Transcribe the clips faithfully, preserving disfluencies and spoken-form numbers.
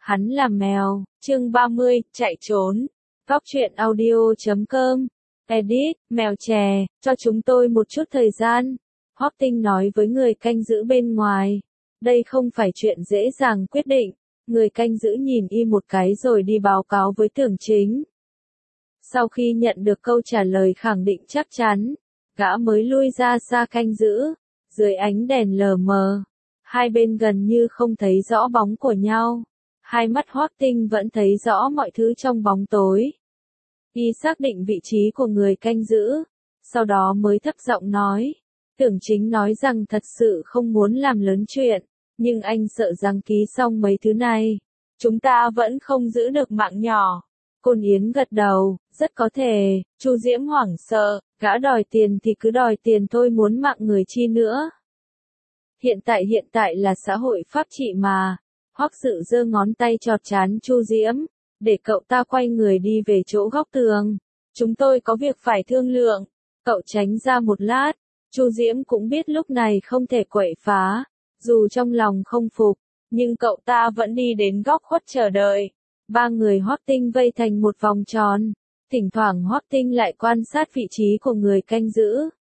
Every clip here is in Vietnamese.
Hắn là mèo, chương ba mươi, chạy trốn. Góc truyện audio chấm com. Edit, mèo chè, cho chúng tôi một chút thời gian. Hoắc Tinh nói với người canh giữ bên ngoài. Đây không phải chuyện dễ dàng quyết định. Người canh giữ nhìn y một cái rồi đi báo cáo với Tưởng Chính. Sau khi nhận được câu trả lời khẳng định chắc chắn, gã mới lui ra xa canh giữ. Dưới ánh đèn lờ mờ, hai bên gần như không thấy rõ bóng của nhau. Hai mắt Hoắc Tinh vẫn thấy rõ mọi thứ trong bóng tối. Y xác định vị trí của người canh giữ, sau đó mới thấp giọng nói. Tưởng Chính nói rằng thật sự không muốn làm lớn chuyện, nhưng anh sợ rằng ký xong mấy thứ này, chúng ta vẫn không giữ được mạng nhỏ. Côn Yến gật đầu, rất có thể. Chu Diễm hoảng sợ, gã đòi tiền thì cứ đòi tiền thôi, muốn mạng người chi nữa. Hiện tại hiện tại là xã hội pháp trị mà. Hoắc Sự giơ ngón tay chọt trán Chu Diễm, để cậu ta quay người đi về chỗ góc tường. Chúng tôi có việc phải thương lượng. Cậu tránh ra một lát. Chu Diễm cũng biết lúc này không thể quậy phá, dù trong lòng không phục, nhưng cậu ta vẫn đi đến góc khuất chờ đợi. Ba người Hoắc Tinh vây thành một vòng tròn, thỉnh thoảng Hoắc Tinh lại quan sát vị trí của người canh giữ,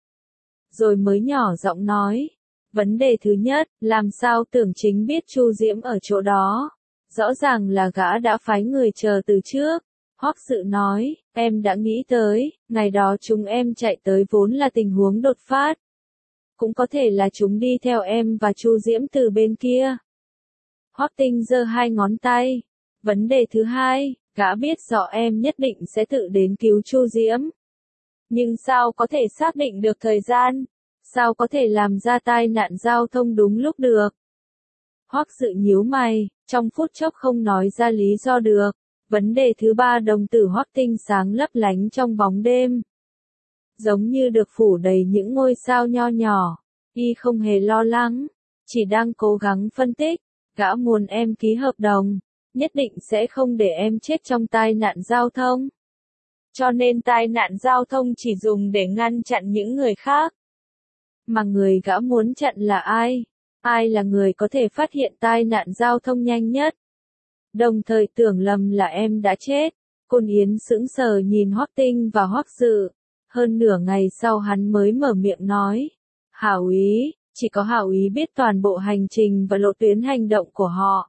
rồi mới nhỏ giọng nói. Vấn đề thứ nhất, làm sao Tưởng Chính biết Chu Diễm ở chỗ đó? Rõ ràng là gã đã phái người chờ từ trước. Hoắc Sự nói, em đã nghĩ tới, ngày đó chúng em chạy tới vốn là tình huống đột phát. Cũng có thể là chúng đi theo em và Chu Diễm từ bên kia. Hoắc Tinh giơ hai ngón tay. Vấn đề thứ hai, gã biết rõ em nhất định sẽ tự đến cứu Chu Diễm. Nhưng sao có thể xác định được thời gian? Sao có thể làm ra tai nạn giao thông đúng lúc được? Hoắc Sự nhíu mày, trong phút chốc không nói ra lý do được. Vấn đề thứ ba, đồng tử Hoắc Tinh sáng lấp lánh trong bóng đêm, giống như được phủ đầy những ngôi sao nho nhỏ. Y không hề lo lắng, chỉ đang cố gắng phân tích. Gã muốn em ký hợp đồng, nhất định sẽ không để em chết trong tai nạn giao thông. Cho nên tai nạn giao thông chỉ dùng để ngăn chặn những người khác. Mà người gã muốn chặn là ai? Ai là người có thể phát hiện tai nạn giao thông nhanh nhất? Đồng thời tưởng lầm là em đã chết. Côn Yến sững sờ nhìn Hoắc Tinh và Hoắc Sự. Hơn nửa ngày sau hắn mới mở miệng nói. Hảo Ý, chỉ có Hảo Ý biết toàn bộ hành trình và lộ tuyến hành động của họ.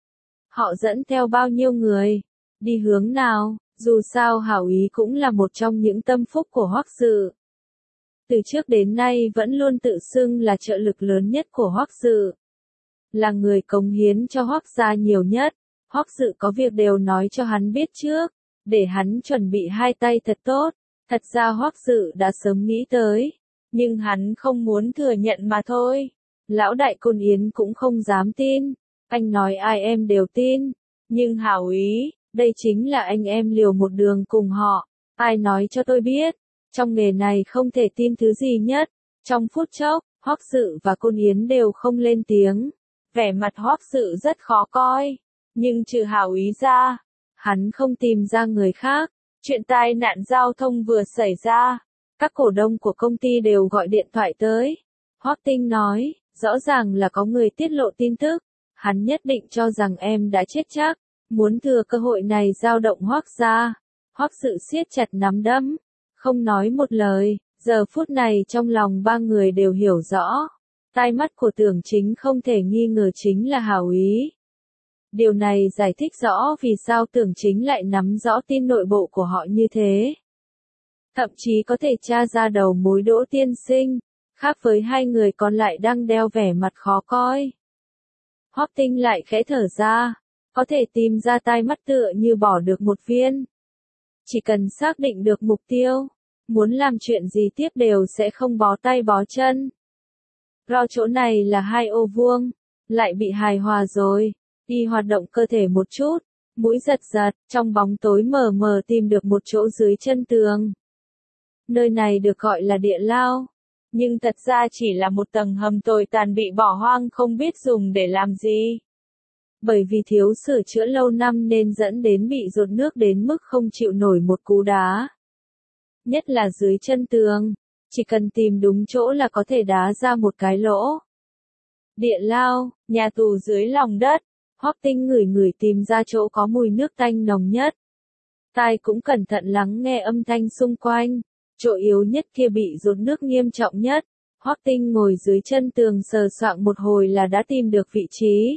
Họ dẫn theo bao nhiêu người? Đi hướng nào? Dù sao Hảo Ý cũng là một trong những tâm phúc của Hoắc Sự. Từ trước đến nay vẫn luôn tự xưng là trợ lực lớn nhất của Hoắc Sự. Là người cống hiến cho Hoắc gia nhiều nhất. Hoắc Sự có việc đều nói cho hắn biết trước, để hắn chuẩn bị hai tay thật tốt. Thật ra Hoắc Sự đã sớm nghĩ tới, nhưng hắn không muốn thừa nhận mà thôi. Lão đại Côn Yến cũng không dám tin. Anh nói ai em đều tin. Nhưng Hảo Ý, đây chính là anh em liều một đường cùng họ. Ai nói cho tôi biết. Trong nghề này không thể tin thứ gì nhất. Trong phút chốc, Hoắc Sự và Côn Yến đều không lên tiếng. Vẻ mặt Hoắc Sự rất khó coi. Nhưng trừ Hảo Ý ra, hắn không tìm ra người khác. Chuyện tai nạn giao thông vừa xảy ra, các cổ đông của công ty đều gọi điện thoại tới. Hoắc Tinh nói, rõ ràng là có người tiết lộ tin tức. Hắn nhất định cho rằng em đã chết chắc, muốn thừa cơ hội này dao động Hoắc gia. Hoắc Sự siết chặt nắm đấm, không nói một lời. Giờ phút này trong lòng ba người đều hiểu rõ. Tai mắt của Tưởng Chính không thể nghi ngờ chính là Hảo Ý. Điều này giải thích rõ vì sao Tưởng Chính lại nắm rõ tin nội bộ của họ như thế. Thậm chí có thể tra ra đầu mối Đỗ tiên sinh, khác với hai người còn lại đang đeo vẻ mặt khó coi. Hoắc Tinh lại khẽ thở ra, có thể tìm ra tai mắt tựa như bỏ được một viên. Chỉ cần xác định được mục tiêu, muốn làm chuyện gì tiếp đều sẽ không bó tay bó chân. Do chỗ này là hai ô vuông, lại bị hài hòa rồi. Y hoạt động cơ thể một chút, mũi giật giật, trong bóng tối mờ mờ tìm được một chỗ dưới chân tường. Nơi này được gọi là địa lao, nhưng thật ra chỉ là một tầng hầm tồi tàn bị bỏ hoang không biết dùng để làm gì. Bởi vì thiếu sửa chữa lâu năm nên dẫn đến bị dột nước đến mức không chịu nổi một cú đá. Nhất là dưới chân tường, chỉ cần tìm đúng chỗ là có thể đá ra một cái lỗ. Địa lao, nhà tù dưới lòng đất. Hoắc Tinh ngửi ngửi tìm ra chỗ có mùi nước tanh nồng nhất. Tai cũng cẩn thận lắng nghe âm thanh xung quanh. Chỗ yếu nhất kia bị dột nước nghiêm trọng nhất. Hoắc Tinh ngồi dưới chân tường sờ soạng một hồi là đã tìm được vị trí.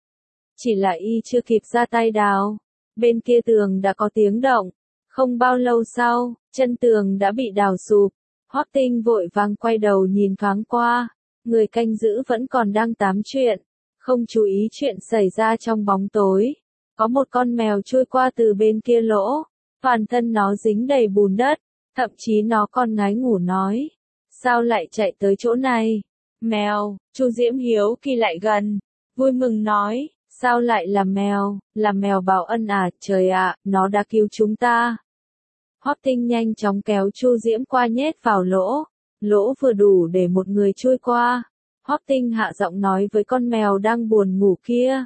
Chỉ là y chưa kịp ra tay đào. Bên kia tường đã có tiếng động. Không bao lâu sau, chân tường đã bị đào sụp. Hoắc Tinh vội vàng quay đầu nhìn thoáng qua. Người canh giữ vẫn còn đang tám chuyện. Không chú ý chuyện xảy ra trong bóng tối. Có một con mèo trôi qua từ bên kia lỗ. Toàn thân nó dính đầy bùn đất. Thậm chí nó còn ngái ngủ nói. Sao lại chạy tới chỗ này? Mèo, Chu Diễm hiếu kỳ lại gần. Vui mừng nói. Sao lại là mèo? Là mèo Bảo Ân à? Trời ạ, nó đã cứu chúng ta. Hoắc Tinh nhanh chóng kéo Chu Diễm qua nhét vào lỗ. Lỗ vừa đủ để một người chui qua. Hoắc Tinh hạ giọng nói với con mèo đang buồn ngủ kia.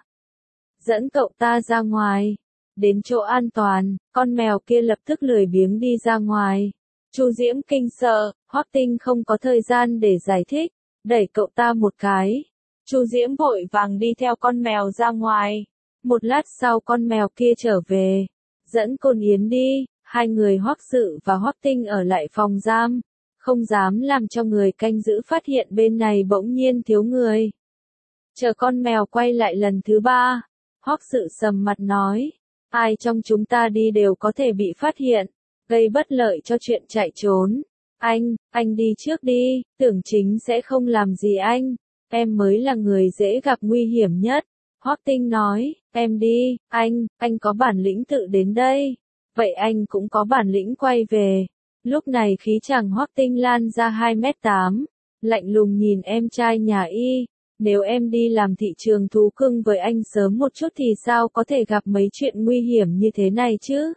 Dẫn cậu ta ra ngoài. Đến chỗ an toàn, con mèo kia lập tức lười biếng đi ra ngoài. Chu Diễm kinh sợ, Hoắc Tinh không có thời gian để giải thích, đẩy cậu ta một cái. Chu Diễm vội vàng đi theo con mèo ra ngoài. Một lát sau con mèo kia trở về. Dẫn Côn Yến đi, hai người Hoắc Sự và Hoắc Tinh ở lại phòng giam. Không dám làm cho người canh giữ phát hiện bên này bỗng nhiên thiếu người. Chờ con mèo quay lại lần thứ ba. Hoắc Sự sầm mặt nói. Ai trong chúng ta đi đều có thể bị phát hiện. Gây bất lợi cho chuyện chạy trốn. Anh, anh đi trước đi, Tưởng Chính sẽ không làm gì anh. Em mới là người dễ gặp nguy hiểm nhất. Hoắc Tinh nói, em đi, anh, anh có bản lĩnh tự đến đây. Vậy anh cũng có bản lĩnh quay về. Lúc này khí chàng Hoắc Tinh lan ra hai mét tám. Lạnh lùng nhìn em trai nhà y. Nếu em đi làm thị trường thú cưng với anh sớm một chút thì sao có thể gặp mấy chuyện nguy hiểm như thế này chứ?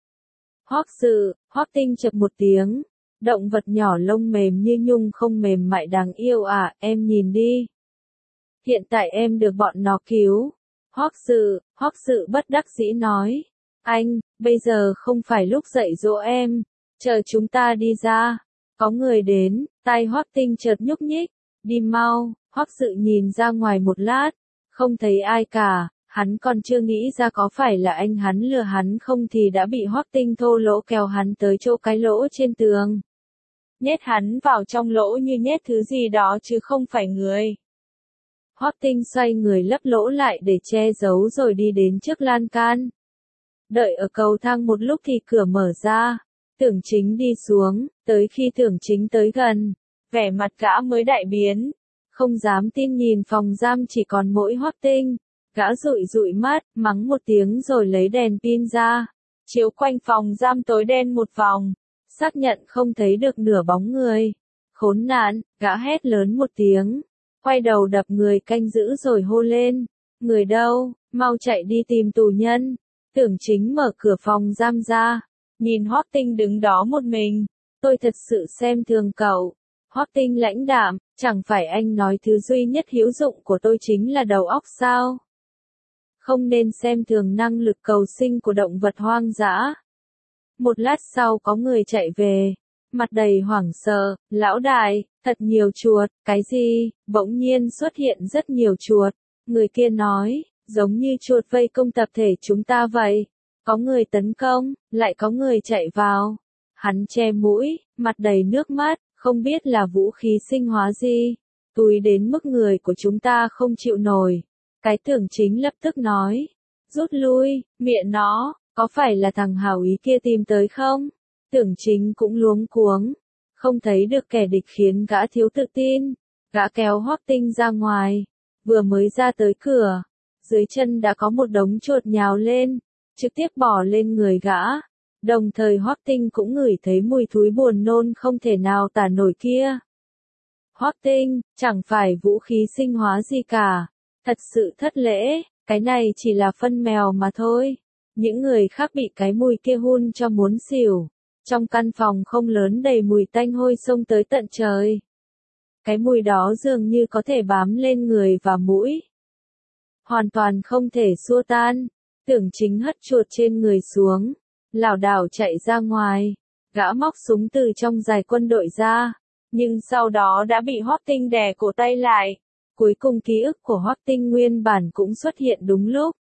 Hoắc Sự, Hoắc Tinh chập một tiếng. Động vật nhỏ lông mềm như nhung không mềm mại đáng yêu à, em nhìn đi. Hiện tại em được bọn nó cứu. Hoắc Sự, Hoắc Sự bất đắc dĩ nói. Anh, bây giờ không phải lúc dạy dỗ em. Chờ chúng ta đi ra. Có người đến, tai Hoắc Tinh chợt nhúc nhích. Đi mau, Hoắc Sự nhìn ra ngoài một lát. Không thấy ai cả. Hắn còn chưa nghĩ ra có phải là anh hắn lừa hắn không thì đã bị Hoắc Tinh thô lỗ kéo hắn tới chỗ cái lỗ trên tường. Nhét hắn vào trong lỗ như nhét thứ gì đó chứ không phải người. Hoắc Tinh xoay người lấp lỗ lại để che giấu rồi đi đến trước lan can. Đợi ở cầu thang một lúc thì cửa mở ra. Tưởng Chính đi xuống, tới khi Tưởng Chính tới gần, vẻ mặt gã mới đại biến. Không dám tin nhìn phòng giam chỉ còn mỗi Hoắc Tinh. Gã dụi dụi mắt, mắng một tiếng rồi lấy đèn pin ra. Chiếu quanh phòng giam tối đen một vòng. Xác nhận không thấy được nửa bóng người. Khốn nạn, gã hét lớn một tiếng. Quay đầu đập người canh giữ rồi hô lên. Người đâu, mau chạy đi tìm tù nhân. Tưởng Chính mở cửa phòng giam ra. Nhìn Hoắc Tinh đứng đó một mình. Tôi thật sự xem thường cậu. Hoắc Tinh lãnh đạm, chẳng phải anh nói thứ duy nhất hữu dụng của tôi chính là đầu óc sao? Không nên xem thường năng lực cầu sinh của động vật hoang dã. Một lát sau có người chạy về, mặt đầy hoảng sợ, lão đại, thật nhiều chuột, cái gì, bỗng nhiên xuất hiện rất nhiều chuột. Người kia nói, giống như chuột vây công tập thể chúng ta vậy. Có người tấn công, lại có người chạy vào. Hắn che mũi, mặt đầy nước mắt, không biết là vũ khí sinh hóa gì. Tùi đến mức người của chúng ta không chịu nổi. Cái Tưởng Chính lập tức nói. Rút lui, miệng nó, có phải là thằng hào ý kia tìm tới không? Tưởng Chính cũng luống cuống. Không thấy được kẻ địch khiến gã thiếu tự tin. Gã kéo Hoắc Tinh ra ngoài. Vừa mới ra tới cửa. Dưới chân đã có một đống chuột nhào lên. Trực tiếp bỏ lên người gã. Đồng thời Hoắc Tinh cũng ngửi thấy mùi thúi buồn nôn không thể nào tả nổi kia. Hoắc Tinh, chẳng phải vũ khí sinh hóa gì cả. Thật sự thất lễ, cái này chỉ là phân mèo mà thôi. Những người khác bị cái mùi kia hun cho muốn xỉu. Trong căn phòng không lớn đầy mùi tanh hôi xông tới tận trời. Cái mùi đó dường như có thể bám lên người và mũi. Hoàn toàn không thể xua tan. Tưởng Chính hất chuột trên người xuống. Lảo đảo chạy ra ngoài. Gã móc súng từ trong giày quân đội ra. Nhưng sau đó đã bị Hoắc Tinh đè cổ tay lại. Cuối cùng ký ức của Hoắc Tinh nguyên bản cũng xuất hiện đúng lúc.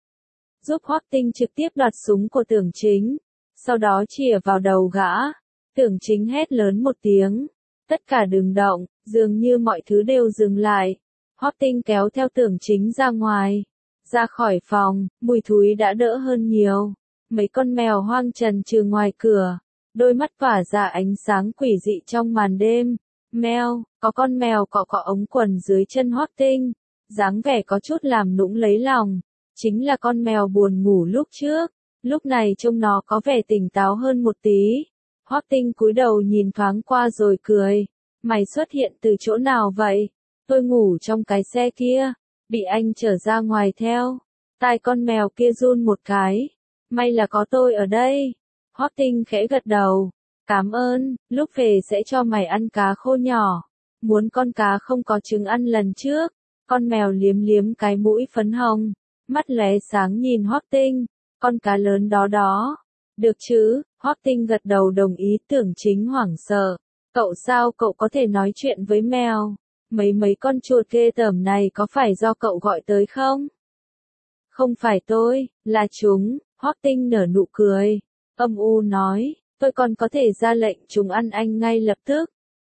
giúp Hoắc Tinh trực tiếp đoạt súng của Tưởng Chính, sau đó chĩa vào đầu gã. Tưởng Chính hét lớn một tiếng, tất cả đừng động, dường như mọi thứ đều dừng lại. Hoắc Tinh kéo theo Tưởng Chính ra ngoài, ra khỏi phòng, mùi thúi đã đỡ hơn nhiều. Mấy con mèo hoang trần trừ ngoài cửa, đôi mắt tỏa ra ánh sáng quỷ dị trong màn đêm. Mèo, có con mèo cọ cọ ống quần dưới chân Hoắc Tinh, dáng vẻ có chút làm nũng lấy lòng, chính là con mèo buồn ngủ lúc trước, lúc này trông nó có vẻ tỉnh táo hơn một tí. Hoắc Tinh cúi đầu nhìn thoáng qua rồi cười, mày xuất hiện từ chỗ nào vậy? Tôi ngủ trong cái xe kia, bị anh chở ra ngoài theo. Tai con mèo kia run một cái, may là có tôi ở đây. Hoắc Tinh khẽ gật đầu, cảm ơn, lúc về sẽ cho mày ăn cá khô nhỏ. Muốn con cá không có trứng ăn lần trước. Con mèo liếm liếm cái mũi phấn hồng, mắt lóe sáng nhìn Hoắc Tinh, con cá lớn đó đó. Được chứ? Hoắc Tinh gật đầu đồng ý. Tưởng Chính hoảng sợ, cậu sao cậu có thể nói chuyện với mèo? Mấy mấy con chuột ghê tởm này có phải do cậu gọi tới không? Không phải tôi, là chúng. Hoắc Tinh nở nụ cười, âm u nói, tôi còn có thể ra lệnh chúng ăn anh ngay lập tức.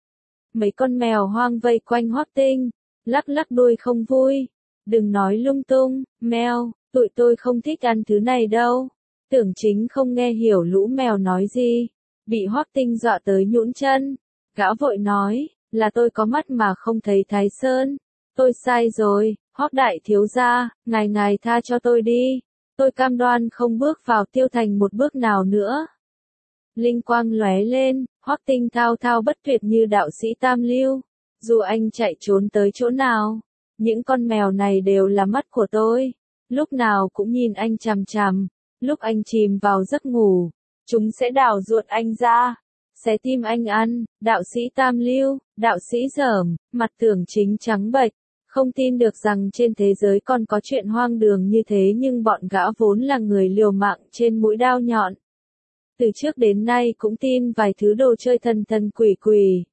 Mấy con mèo hoang vây quanh Hoắc Tinh, lắc lắc đuôi không vui. Đừng nói lung tung, mèo, tụi tôi không thích ăn thứ này đâu. Tưởng Chính không nghe hiểu lũ mèo nói gì, bị Hoắc Tinh dọa tới nhũn chân. Gã vội nói, là tôi có mắt mà không thấy Thái Sơn. Tôi sai rồi, Hoắc đại thiếu gia, ngài ngài tha cho tôi đi. Tôi cam đoan không bước vào Tiêu Thành một bước nào nữa. Linh quang lóe lên, Hoắc Tinh thao thao bất tuyệt như đạo sĩ Tam Lưu. Dù anh chạy trốn tới chỗ nào, những con mèo này đều là mắt của tôi. Lúc nào cũng nhìn anh chằm chằm. Lúc anh chìm vào giấc ngủ, chúng sẽ đào ruột anh ra, xé tim anh ăn. Đạo sĩ Tam Lưu, đạo sĩ dởm. Mặt Tưởng Chính trắng bệch, không tin được rằng trên thế giới còn có chuyện hoang đường như thế, nhưng bọn gã vốn là người liều mạng trên mũi đao nhọn. Từ trước đến nay cũng tin vài thứ đồ chơi thần thần quỷ quỷ.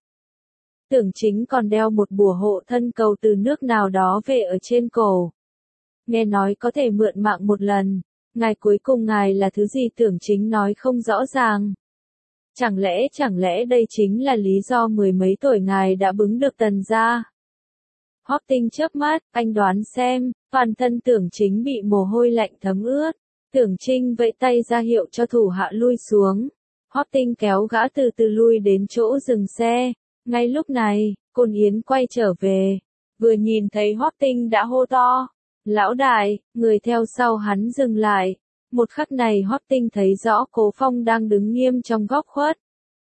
Tưởng Chính còn đeo một bùa hộ thân cầu từ nước nào đó về ở trên cổ. Nghe nói có thể mượn mạng một lần. Ngài cuối cùng ngài là thứ gì? Tưởng Chính nói không rõ ràng. Chẳng lẽ chẳng lẽ đây chính là lý do mười mấy tuổi ngài đã bứng được Tần gia? Hoắc Tinh chớp mắt, anh đoán xem. Toàn thân Tưởng Chính bị mồ hôi lạnh thấm ướt. Tưởng Trinh vẫy tay ra hiệu cho thủ hạ lui xuống. Hoắc Tinh kéo gã từ từ lui đến chỗ dừng xe. Ngay lúc này, Côn Yến quay trở về, vừa nhìn thấy Hoắc Tinh đã hô to, lão đại. Người theo sau hắn dừng lại. Một khắc này Hoắc Tinh thấy rõ Cố Phong đang đứng nghiêm trong góc khuất.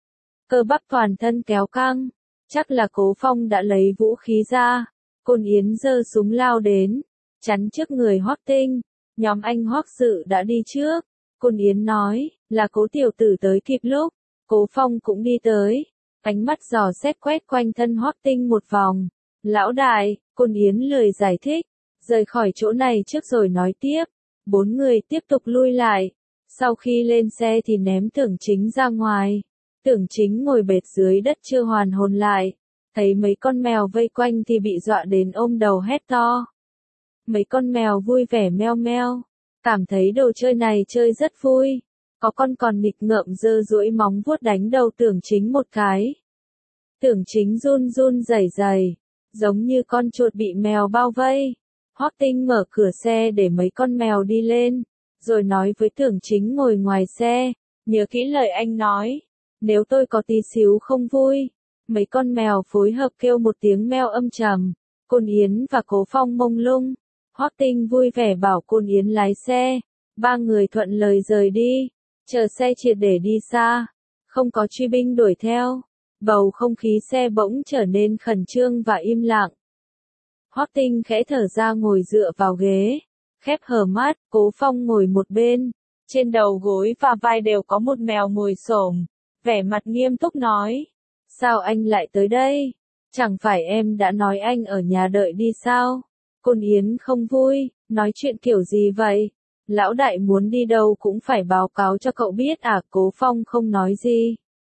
Cơ bắp toàn thân kéo căng, chắc là Cố Phong đã lấy vũ khí ra. Côn Yến giơ súng lao đến, chắn trước người Hoắc Tinh. Nhóm anh Hoắc Sự đã đi trước. Côn Yến nói, là Cố tiểu tử tới kịp lúc. Cố Phong cũng đi tới, ánh mắt dò xét quét quanh thân Hoắc Tinh một vòng. Lão đại, Côn Yến lười giải thích, rời khỏi chỗ này trước rồi nói tiếp. Bốn người tiếp tục lui lại. Sau khi lên xe thì ném Tưởng Chính ra ngoài. Tưởng Chính ngồi bệt dưới đất chưa hoàn hồn lại. Thấy mấy con mèo vây quanh thì bị dọa đến ôm đầu hét to. Mấy con mèo vui vẻ meo meo, cảm thấy đồ chơi này chơi rất vui. Có con còn nghịch ngợm giơ duỗi móng vuốt đánh đầu Tưởng Chính một cái. Tưởng Chính run run rẩy rẩy, giống như con chuột bị mèo bao vây. Hoắc Tinh mở cửa xe để mấy con mèo đi lên, rồi nói với Tưởng Chính ngồi ngoài xe, nhớ kỹ lời anh nói, nếu tôi có tí xíu không vui. Mấy con mèo phối hợp kêu một tiếng meo âm trầm. Côn Yến và Cố Phong mông lung. Hoắc Tinh vui vẻ bảo Côn Yến lái xe. Ba người thuận lời rời đi, chờ xe triệt để đi xa. Không có truy binh đuổi theo. Bầu không khí xe bỗng trở nên khẩn trương và im lặng. Hoắc Tinh khẽ thở ra ngồi dựa vào ghế, khép hờ mắt. Cố Phong ngồi một bên, trên đầu gối và vai đều có một mèo ngồi xổm, vẻ mặt nghiêm túc nói, sao anh lại tới đây? Chẳng phải em đã nói anh ở nhà đợi đi sao? Côn Yến không vui, nói chuyện kiểu gì vậy? Lão đại muốn đi đâu cũng phải báo cáo cho cậu biết à? Cố Phong không nói gì.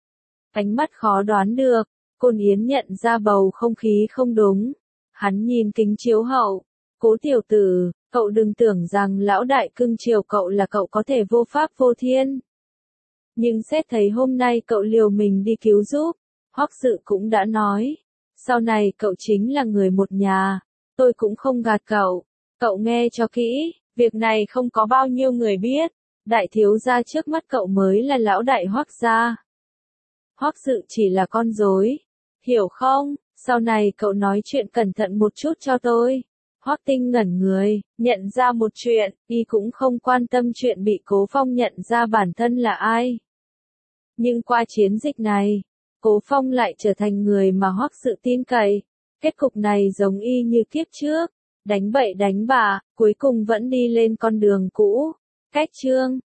Ánh mắt khó đoán được. Côn Yến nhận ra bầu không khí không đúng. Hắn nhìn kính chiếu hậu, Cố tiểu tử, cậu đừng tưởng rằng lão đại cưng chiều cậu là cậu có thể vô pháp vô thiên. Nhưng xét thấy hôm nay cậu liều mình đi cứu giúp, Hoắc Dự cũng đã nói, sau này cậu chính là người một nhà, tôi cũng không gạt cậu, cậu nghe cho kỹ, việc này không có bao nhiêu người biết, đại thiếu gia trước mắt cậu mới là lão đại Hoắc gia. Hoắc Dự chỉ là con rối, hiểu không? Sau này cậu nói chuyện cẩn thận một chút cho tôi. Hoắc Tinh ngẩn người, nhận ra một chuyện, y cũng không quan tâm chuyện bị Cố Phong nhận ra bản thân là ai. Nhưng qua chiến dịch này, Cố Phong lại trở thành người mà Hoắc Dự tin cậy. Kết cục này giống y như kiếp trước, đánh bậy đánh bạ, cuối cùng vẫn đi lên con đường cũ. Cách chương